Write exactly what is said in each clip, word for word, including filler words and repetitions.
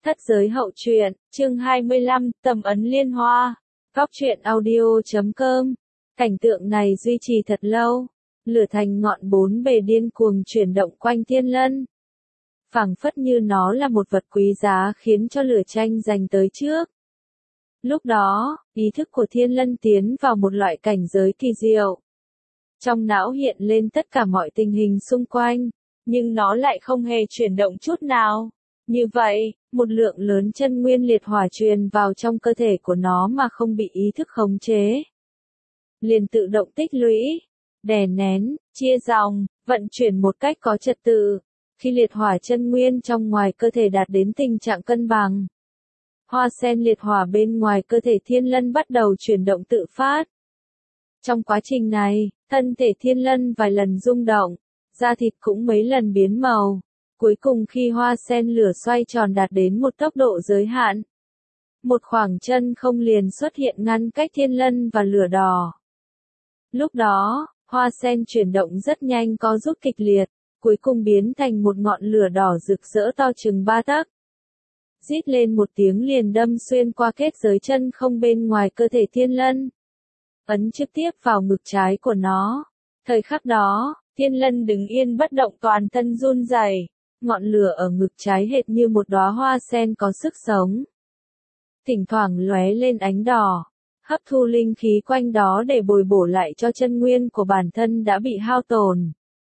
Thất giới hậu truyện, chương hai mươi lăm, tầm ấn liên hoa. Góc truyện audio chấm com. Cảnh tượng này duy trì thật lâu. Lửa thành ngọn bốn bề điên cuồng chuyển động quanh thiên lân. Phảng phất như nó là một vật quý giá khiến cho lửa tranh giành tới trước. Lúc đó, ý thức của thiên lân tiến vào một loại cảnh giới kỳ diệu. Trong não hiện lên tất cả mọi tình hình xung quanh, nhưng nó lại không hề chuyển động chút nào. Như vậy, một lượng lớn chân nguyên liệt hỏa truyền vào trong cơ thể của nó mà không bị ý thức khống chế. Liền tự động tích lũy, đè nén, chia dòng, vận chuyển một cách có trật tự. Khi liệt hỏa chân nguyên trong ngoài cơ thể đạt đến tình trạng cân bằng, hoa sen liệt hỏa bên ngoài cơ thể thiên lân bắt đầu chuyển động tự phát. Trong quá trình này, thân thể thiên lân vài lần rung động, da thịt cũng mấy lần biến màu. Cuối cùng khi hoa sen lửa xoay tròn đạt đến một tốc độ giới hạn, một khoảng chân không liền xuất hiện ngăn cách thiên lân và lửa đỏ. Lúc đó, hoa sen chuyển động rất nhanh có rút kịch liệt, cuối cùng biến thành một ngọn lửa đỏ rực rỡ to chừng ba tấc. Rít lên một tiếng liền đâm xuyên qua kết giới chân không bên ngoài cơ thể thiên lân, ấn trực tiếp vào ngực trái của nó. Thời khắc đó, thiên lân đứng yên bất động, toàn thân run rẩy. Ngọn lửa ở ngực trái hệt như một đóa hoa sen có sức sống. Thỉnh thoảng lóe lên ánh đỏ, hấp thu linh khí quanh đó để bồi bổ lại cho chân nguyên của bản thân đã bị hao tổn.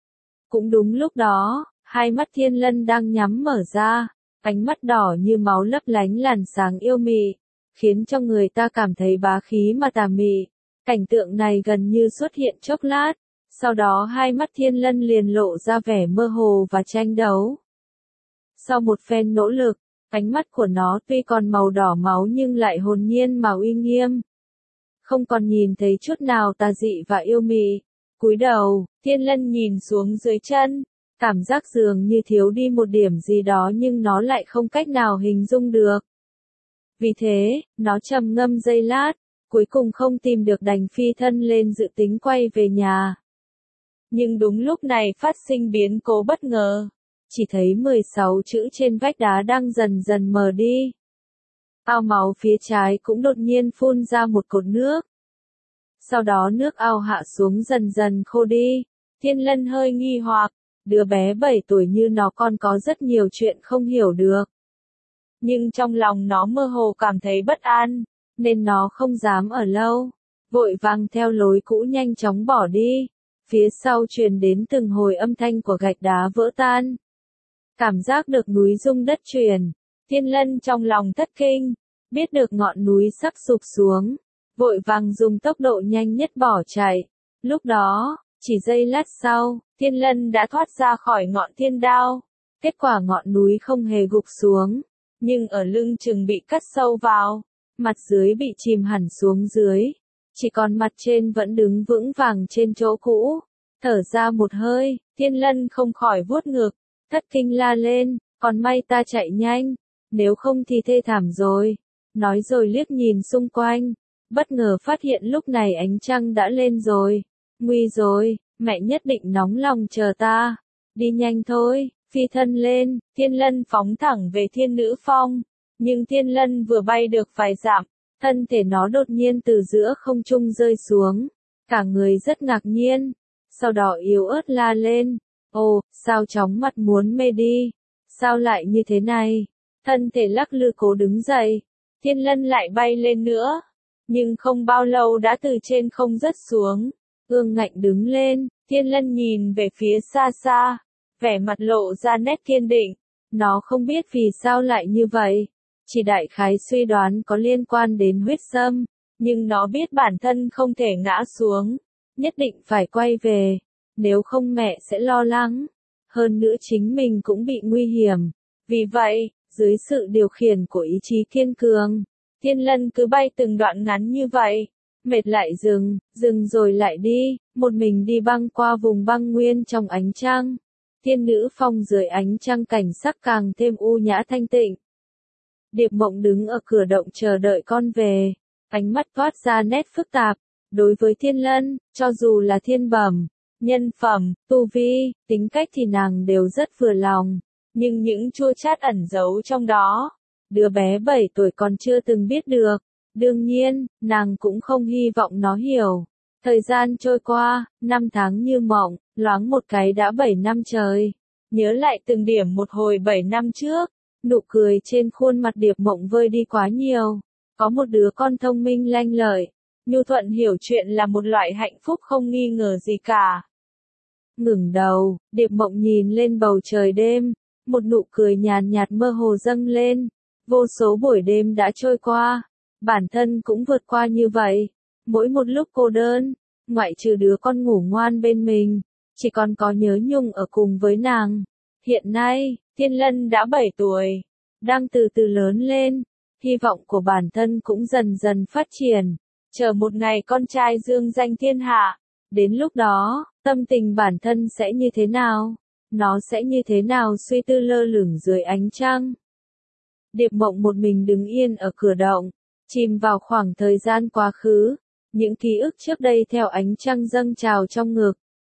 Cũng đúng lúc đó, hai mắt thiên lân đang nhắm mở ra, ánh mắt đỏ như máu lấp lánh làn sáng yêu mị, khiến cho người ta cảm thấy bá khí mà tà mị. Cảnh tượng này gần như xuất hiện chốc lát. Sau đó hai mắt thiên lân liền lộ ra vẻ mơ hồ và tranh đấu. Sau một phen nỗ lực, ánh mắt của nó tuy còn màu đỏ máu nhưng lại hồn nhiên mà uy nghiêm. Không còn nhìn thấy chút nào tà dị và yêu mị. Cúi đầu, thiên lân nhìn xuống dưới chân, cảm giác dường như thiếu đi một điểm gì đó nhưng nó lại không cách nào hình dung được. Vì thế, nó trầm ngâm giây lát, cuối cùng không tìm được đành phi thân lên dự tính quay về nhà. Nhưng đúng lúc này phát sinh biến cố bất ngờ. Chỉ thấy mười sáu chữ trên vách đá đang dần dần mờ đi. Ao máu phía trái cũng đột nhiên phun ra một cột nước. Sau đó nước ao hạ xuống dần dần khô đi. Thiên lân hơi nghi hoặc, đứa bé bảy tuổi như nó còn có rất nhiều chuyện không hiểu được. Nhưng trong lòng nó mơ hồ cảm thấy bất an, nên nó không dám ở lâu. Vội vàng theo lối cũ nhanh chóng bỏ đi. Phía sau truyền đến từng hồi âm thanh của gạch đá vỡ tan. Cảm giác được núi rung đất chuyển. Thiên lân trong lòng thất kinh, biết được ngọn núi sắp sụp xuống. Vội vàng dùng tốc độ nhanh nhất bỏ chạy. Lúc đó, chỉ giây lát sau, thiên lân đã thoát ra khỏi ngọn thiên đao. Kết quả ngọn núi không hề gục xuống, nhưng ở lưng chừng bị cắt sâu vào. Mặt dưới bị chìm hẳn xuống dưới. Chỉ còn mặt trên vẫn đứng vững vàng trên chỗ cũ. Thở ra một hơi, thiên lân không khỏi vuốt ngực, thất kinh la lên, còn may ta chạy nhanh, nếu không thì thê thảm rồi. Nói rồi liếc nhìn xung quanh, bất ngờ phát hiện lúc này ánh trăng đã lên rồi. Nguy rồi, mẹ nhất định nóng lòng chờ ta. Đi nhanh thôi, phi thân lên, thiên lân phóng thẳng về thiên nữ phong. Nhưng thiên lân vừa bay được vài dặm, thân thể nó đột nhiên từ giữa không trung rơi xuống. Cả người rất ngạc nhiên. Sau đó yếu ớt la lên. Ồ, sao chóng mặt muốn mê đi? Sao lại như thế này? Thân thể lắc lư cố đứng dậy. Thiên lân lại bay lên nữa. Nhưng không bao lâu đã từ trên không rớt xuống. Ương ngạnh đứng lên, thiên lân nhìn về phía xa xa. Vẻ mặt lộ ra nét kiên định. Nó không biết vì sao lại như vậy. Chỉ đại khái suy đoán có liên quan đến huyết sâm. Nhưng nó biết bản thân không thể ngã xuống. Nhất định phải quay về. Nếu không mẹ sẽ lo lắng. Hơn nữa chính mình cũng bị nguy hiểm. Vì vậy, dưới sự điều khiển của ý chí kiên cường, thiên lân cứ bay từng đoạn ngắn như vậy. Mệt lại dừng, dừng rồi lại đi. Một mình đi băng qua vùng băng nguyên trong ánh trăng. Thiên nữ phong dưới ánh trăng cảnh sắc càng thêm u nhã thanh tịnh. Điệp Mộng đứng ở cửa động chờ đợi con về. Ánh mắt toát ra nét phức tạp. Đối với thiên lân, cho dù là thiên bẩm, nhân phẩm, tu vi, tính cách thì nàng đều rất vừa lòng. Nhưng những chua chát ẩn giấu trong đó, Đứa bé bảy tuổi còn chưa từng biết được. Đương nhiên, nàng cũng không hy vọng nó hiểu. Thời gian trôi qua, năm tháng như mộng, loáng một cái đã bảy năm trời. Nhớ lại từng điểm một hồi bảy năm trước, nụ cười trên khuôn mặt Điệp Mộng vơi đi quá nhiều. Có một đứa con thông minh lanh lợi, nhu thuận hiểu chuyện là một loại hạnh phúc không nghi ngờ gì cả. Ngừng đầu, Điệp Mộng nhìn lên bầu trời đêm, một nụ cười nhàn nhạt mơ hồ dâng lên. Vô số buổi đêm đã trôi qua, bản thân cũng vượt qua như vậy. Mỗi một lúc cô đơn, ngoại trừ đứa con ngủ ngoan bên mình, chỉ còn có nhớ nhung ở cùng với nàng. Hiện nay, Thiên Lân đã bảy tuổi, đang từ từ lớn lên, hy vọng của bản thân cũng dần dần phát triển, chờ một ngày con trai dương danh thiên hạ. Đến lúc đó, tâm tình bản thân sẽ như thế nào? Nó sẽ như thế nào suy tư lơ lửng dưới ánh trăng? Điệp Mộng một mình đứng yên ở cửa động, chìm vào khoảng thời gian quá khứ, những ký ức trước đây theo ánh trăng dâng trào trong ngực.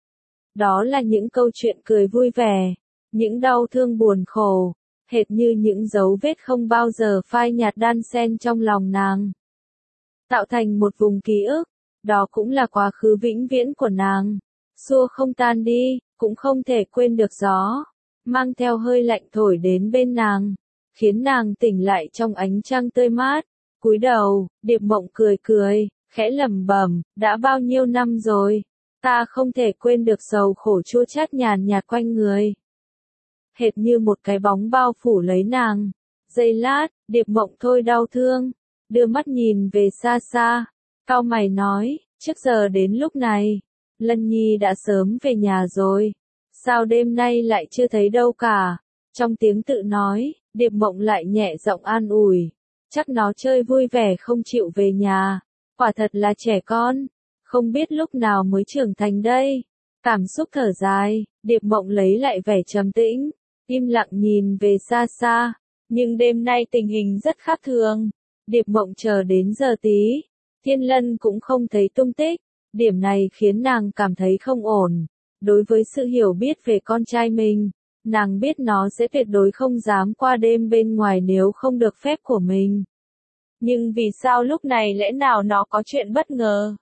Đó là những câu chuyện cười vui vẻ, những đau thương buồn khổ, hệt như những dấu vết không bao giờ phai nhạt đan xen trong lòng nàng. Tạo thành một vùng ký ức, đó cũng là quá khứ vĩnh viễn của nàng, xua không tan đi, cũng không thể quên được gió, mang theo hơi lạnh thổi đến bên nàng, khiến nàng tỉnh lại trong ánh trăng tươi mát. Cúi đầu, Điệp Mộng cười cười, khẽ lẩm bẩm, đã bao nhiêu năm rồi, ta không thể quên được sầu khổ chua chát nhàn nhạt quanh người. Hệt như một cái bóng bao phủ lấy nàng. Giây lát, Điệp Mộng thôi đau thương, đưa mắt nhìn về xa xa, cau mày nói, trước giờ đến lúc này, Lân Nhi đã sớm về nhà rồi, sao đêm nay lại chưa thấy đâu cả. Trong tiếng tự nói, Điệp Mộng lại nhẹ giọng an ủi, chắc nó chơi vui vẻ không chịu về nhà, quả thật là trẻ con, không biết lúc nào mới trưởng thành đây. Cảm xúc thở dài, Điệp Mộng lấy lại vẻ trầm tĩnh, im lặng nhìn về xa xa, nhưng đêm nay tình hình rất khác thường. Điệp Mộng chờ đến giờ tí, Thiên Lân cũng không thấy tung tích, điểm này khiến nàng cảm thấy không ổn. Đối với sự hiểu biết về con trai mình, nàng biết nó sẽ tuyệt đối không dám qua đêm bên ngoài nếu không được phép của mình. Nhưng vì sao lúc này lẽ nào nó có chuyện bất ngờ?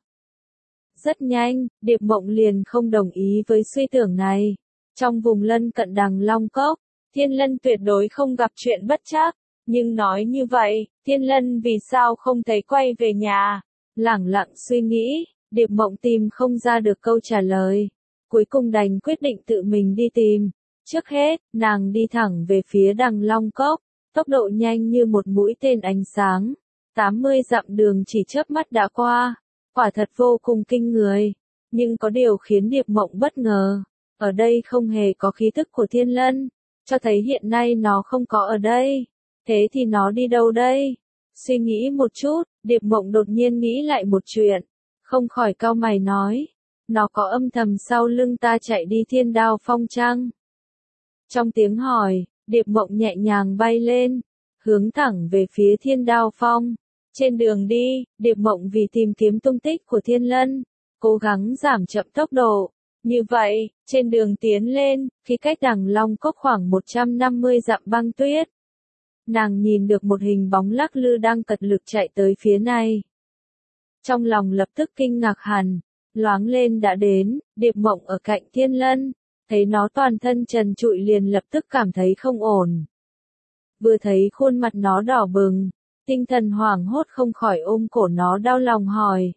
Rất nhanh, Điệp Mộng liền không đồng ý với suy tưởng này. Trong vùng lân cận Đằng Long Cốc, Thiên Lân tuyệt đối không gặp chuyện bất trắc. Nhưng nói như vậy, Thiên Lân vì sao không thấy quay về nhà? Lẳng lặng suy nghĩ, Điệp Mộng tìm không ra được câu trả lời. Cuối cùng đành quyết định tự mình đi tìm. Trước hết, nàng đi thẳng về phía Đằng Long Cốc, tốc độ nhanh như một mũi tên ánh sáng. tám mươi dặm đường chỉ chớp mắt đã qua, quả thật vô cùng kinh người. Nhưng có điều khiến Điệp Mộng bất ngờ, ở đây không hề có khí tức của Thiên Lân, cho thấy hiện nay nó không có ở đây. Thế thì nó đi đâu đây? Suy nghĩ một chút, Điệp Mộng đột nhiên nghĩ lại một chuyện, không khỏi cau mày nói, nó có âm thầm sau lưng ta chạy đi Thiên Đao Phong chăng? Trong tiếng hỏi, Điệp Mộng nhẹ nhàng bay lên, hướng thẳng về phía Thiên Đao Phong. Trên đường đi, Điệp Mộng vì tìm kiếm tung tích của Thiên Lân, cố gắng giảm chậm tốc độ. Như vậy, trên đường tiến lên, khi cách Đằng Long Cốc khoảng một trăm năm mươi dặm băng tuyết, nàng nhìn được một hình bóng lắc lư đang cật lực chạy tới phía này. Trong lòng lập tức kinh ngạc hẳn, loáng lên đã đến, Điệp Mộng ở cạnh Thiên Lân, thấy nó toàn thân trần trụi liền lập tức cảm thấy không ổn. Vừa thấy khuôn mặt nó đỏ bừng, tinh thần hoảng hốt không khỏi ôm cổ nó đau lòng hỏi.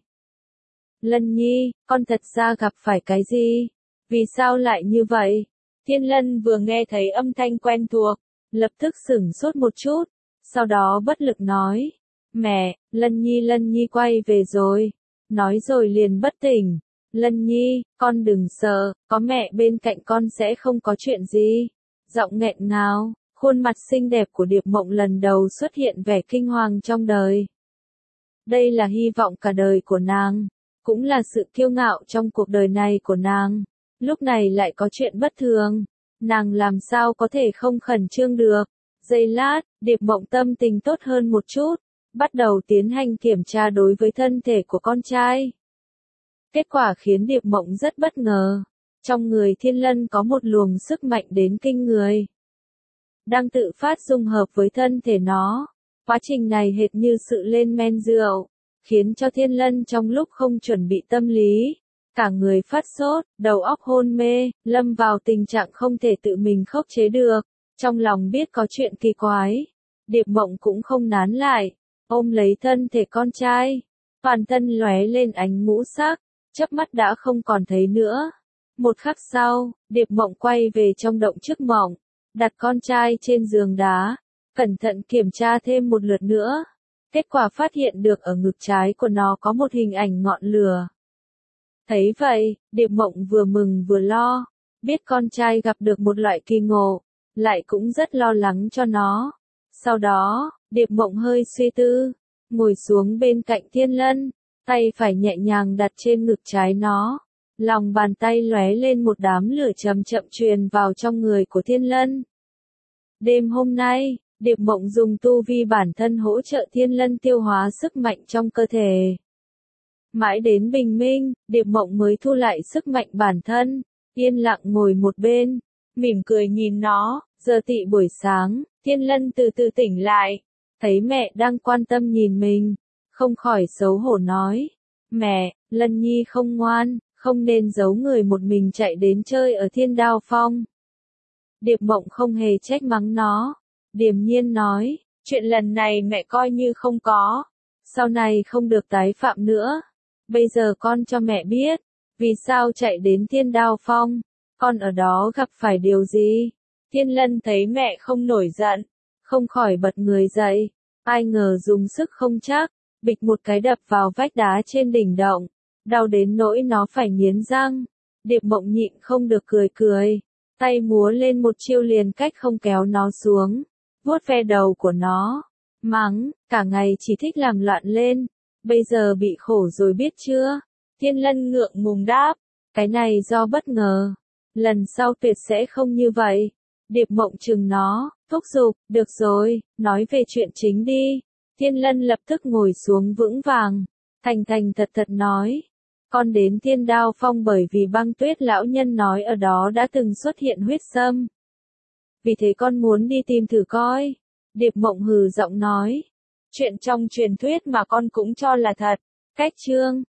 Lân Nhi, con thật ra gặp phải cái gì? Vì sao lại như vậy? Thiên Lân vừa nghe thấy âm thanh quen thuộc, lập tức sửng sốt một chút, sau đó bất lực nói. Mẹ, Lân Nhi Lân Nhi quay về rồi. Nói rồi liền bất tỉnh. Lân Nhi, con đừng sợ, có mẹ bên cạnh con sẽ không có chuyện gì. Giọng nghẹn ngào, khuôn mặt xinh đẹp của Điệp Mộng lần đầu xuất hiện vẻ kinh hoàng trong đời. Đây là hy vọng cả đời của nàng, cũng là sự kiêu ngạo trong cuộc đời này của nàng. Lúc này lại có chuyện bất thường, nàng làm sao có thể không khẩn trương được. Giây lát, Điệp Mộng tâm tình tốt hơn một chút, bắt đầu tiến hành kiểm tra đối với thân thể của con trai. Kết quả khiến Điệp Mộng rất bất ngờ. Trong người Thiên Lân có một luồng sức mạnh đến kinh người. đang tự phát dung hợp với thân thể nó. Quá trình này hệt như sự lên men rượu, khiến cho Thiên Lân trong lúc không chuẩn bị tâm lý, cả người phát sốt, đầu óc hôn mê, lâm vào tình trạng không thể tự mình khống chế được. Trong lòng biết có chuyện kỳ quái, Điệp Mộng cũng không nán lại, ôm lấy thân thể con trai, toàn thân lóe lên ánh ngũ sắc, chớp mắt đã không còn thấy nữa. Một khắc sau, Điệp Mộng quay về trong động trước mộng, đặt con trai trên giường đá, cẩn thận kiểm tra thêm một lượt nữa. Kết quả phát hiện được ở ngực trái của nó có một hình ảnh ngọn lửa. Thấy vậy, Điệp Mộng vừa mừng vừa lo, biết con trai gặp được một loại kỳ ngộ, lại cũng rất lo lắng cho nó. Sau đó, Điệp Mộng hơi suy tư, ngồi xuống bên cạnh Thiên Lân, tay phải nhẹ nhàng đặt trên ngực trái nó. Lòng bàn tay lóe lên một đám lửa chậm chậm truyền vào trong người của Thiên Lân. Đêm hôm nay, Điệp Mộng dùng tu vi bản thân hỗ trợ Thiên Lân tiêu hóa sức mạnh trong cơ thể. Mãi đến bình minh, Điệp Mộng mới thu lại sức mạnh bản thân, yên lặng ngồi một bên, mỉm cười nhìn nó. Giờ tị buổi sáng, Thiên Lân từ từ tỉnh lại, thấy mẹ đang quan tâm nhìn mình, không khỏi xấu hổ nói: "Mẹ, Lân Nhi không ngoan, không nên giấu người một mình chạy đến chơi ở Thiên Đao Phong." Điệp Mộng không hề trách mắng nó, điềm nhiên nói: "Chuyện lần này mẹ coi như không có, sau này không được tái phạm nữa. Bây giờ con cho mẹ biết, vì sao chạy đến Thiên Đao Phong, con ở đó gặp phải điều gì." Thiên Lân thấy mẹ không nổi giận, không khỏi bật người dậy, ai ngờ dùng sức không chắc, bịch một cái đập vào vách đá trên đỉnh động, đau đến nỗi nó phải nghiến răng. Điệp Mộng nhịn không được cười cười, tay múa lên một chiêu liền cách không kéo nó xuống, vuốt ve đầu của nó, mắng: "Cả ngày chỉ thích làm loạn lên, bây giờ bị khổ rồi biết chưa?" Thiên Lân ngượng ngùng đáp: "Cái này do bất ngờ, lần sau tuyệt sẽ không như vậy." Điệp Mộng chừng nó, thúc giục: "Được rồi, nói về chuyện chính đi." Thiên Lân lập tức ngồi xuống vững vàng, thành thành thật thật nói: "Con đến Thiên Đao Phong bởi vì Băng Tuyết lão nhân nói ở đó đã từng xuất hiện huyết sâm. Vì thế con muốn đi tìm thử coi." Điệp Mộng hừ giọng nói: "Chuyện trong truyền thuyết mà con cũng cho là thật." Cách chương